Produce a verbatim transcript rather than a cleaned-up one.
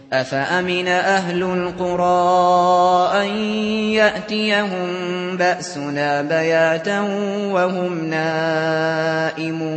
أَفَأَمِنَ أَهْلُ الْقُرَىٰ أَن يَأْتِيَهُم بَأْسُنَا بَيَاتًا وَهُمْ نَائِمُونَ